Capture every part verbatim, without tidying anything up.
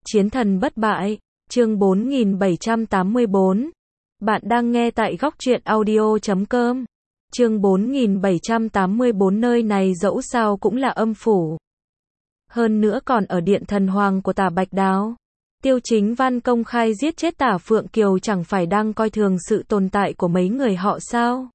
Chiến thần bất bại, chương bốn nghìn bảy trăm tám mươi bốn. Bạn đang nghe tại góc truyện audio chấm com. Chương bốn nghìn bảy trăm tám mươi bốn, nơi này dẫu sao cũng là âm phủ. Hơn nữa còn ở điện thần hoàng của Tả Bạch Đào. Tiêu Chính Văn công khai giết chết Tả Phượng Kiều, chẳng phải đang coi thường sự tồn tại của mấy người họ sao?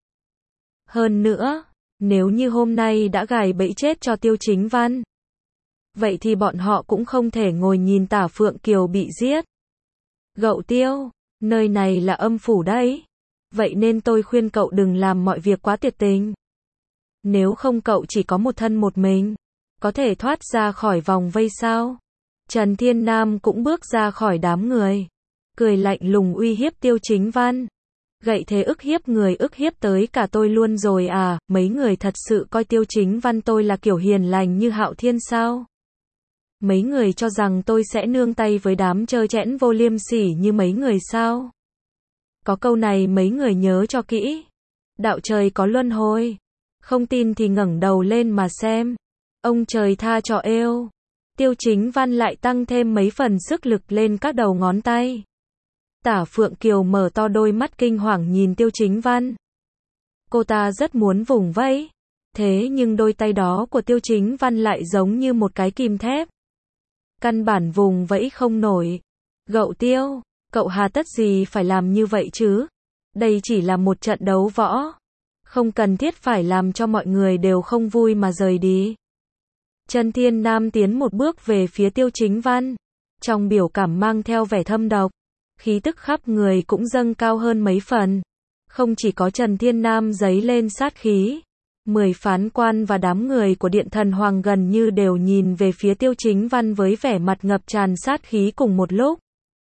Hơn nữa, nếu như hôm nay đã gài bẫy chết cho Tiêu Chính Văn, vậy thì bọn họ cũng không thể ngồi nhìn Tả Phượng Kiều bị giết. Gậu Tiêu, nơi này là âm phủ đấy. Vậy nên tôi khuyên cậu đừng làm mọi việc quá tuyệt tình. Nếu không cậu chỉ có một thân một mình, có thể thoát ra khỏi vòng vây sao? Trần Thiên Nam cũng bước ra khỏi đám người, cười lạnh lùng uy hiếp Tiêu Chính Văn. Gậy thế ức hiếp người, ức hiếp tới cả tôi luôn rồi à? Mấy người thật sự coi Tiêu Chính Văn tôi là kiểu hiền lành như Hạo Thiên sao? Mấy người cho rằng tôi sẽ nương tay với đám trơ trẽn vô liêm sỉ như mấy người sao? Có câu này mấy người nhớ cho kỹ. Đạo trời có luân hồi. Không tin thì ngẩng đầu lên mà xem. Ông trời tha cho êu. Tiêu Chính Văn lại tăng thêm mấy phần sức lực lên các đầu ngón tay. Tả Phượng Kiều mở to đôi mắt kinh hoàng nhìn Tiêu Chính Văn. Cô ta rất muốn vùng vẫy. Thế nhưng đôi tay đó của Tiêu Chính Văn lại giống như một cái kìm thép. Căn bản vùng vẫy không nổi. Gậu Tiêu, cậu hà tất gì phải làm như vậy chứ? Đây chỉ là một trận đấu võ. Không cần thiết phải làm cho mọi người đều không vui mà rời đi. Trần Thiên Nam tiến một bước về phía Tiêu Chính Văn. Trong biểu cảm mang theo vẻ thâm độc. Khí tức khắp người cũng dâng cao hơn mấy phần. Không chỉ có Trần Thiên Nam dấy lên sát khí. Mười phán quan và đám người của Điện Thần Hoàng gần như đều nhìn về phía Tiêu Chính Văn với vẻ mặt ngập tràn sát khí cùng một lúc.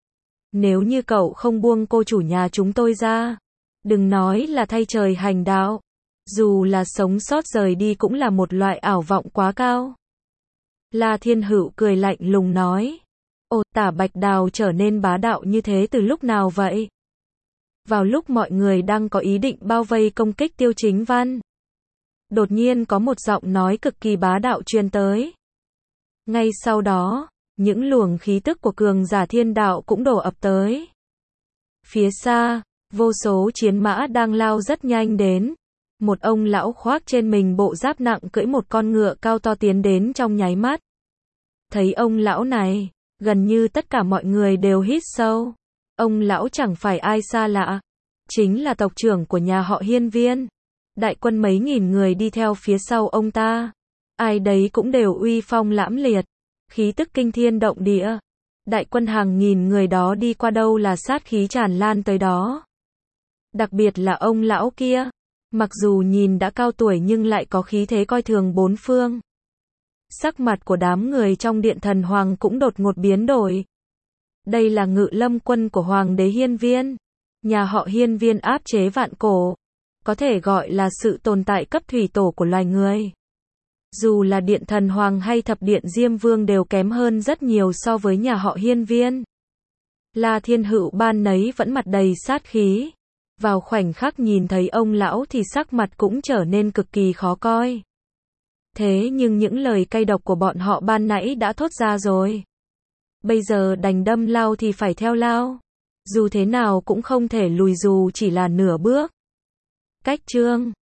Nếu như cậu không buông cô chủ nhà chúng tôi ra, đừng nói là thay trời hành đạo, dù là sống sót rời đi cũng là một loại ảo vọng quá cao. La Thiên Hữu cười lạnh lùng nói. Ồ, Tả Bạch Đào trở nên bá đạo như thế từ lúc nào vậy? Vào lúc mọi người đang có ý định bao vây công kích Tiêu Chính Văn, đột nhiên có một giọng nói cực kỳ bá đạo truyền tới. Ngay sau đó, những luồng khí tức của cường giả thiên đạo cũng đổ ập tới. Phía xa, vô số chiến mã đang lao rất nhanh đến. Một ông lão khoác trên mình bộ giáp nặng cưỡi một con ngựa cao to tiến đến trong nháy mắt. Thấy ông lão này, gần như tất cả mọi người đều hít sâu. Ông lão chẳng phải ai xa lạ, chính là tộc trưởng của nhà họ Hiên Viên. Đại quân mấy nghìn người đi theo phía sau ông ta. Ai đấy cũng đều uy phong lẫm liệt, khí tức kinh thiên động địa. Đại quân hàng nghìn người đó đi qua đâu là sát khí tràn lan tới đó. Đặc biệt là ông lão kia, mặc dù nhìn đã cao tuổi nhưng lại có khí thế coi thường bốn phương. Sắc mặt của đám người trong Điện Thần Hoàng cũng đột ngột biến đổi. Đây là ngự lâm quân của Hoàng đế Hiên Viên. Nhà họ Hiên Viên áp chế vạn cổ, có thể gọi là sự tồn tại cấp thủy tổ của loài người. Dù là Điện Thần Hoàng hay Thập Điện Diêm Vương đều kém hơn rất nhiều so với nhà họ Hiên Viên. La Thiên Hữu ban nấy vẫn mặt đầy sát khí. Vào khoảnh khắc nhìn thấy ông lão thì sắc mặt cũng trở nên cực kỳ khó coi. Thế nhưng những lời cay độc của bọn họ ban nãy đã thốt ra rồi. Bây giờ đành đâm lao thì phải theo lao. Dù thế nào cũng không thể lùi dù chỉ là nửa bước. Cách chương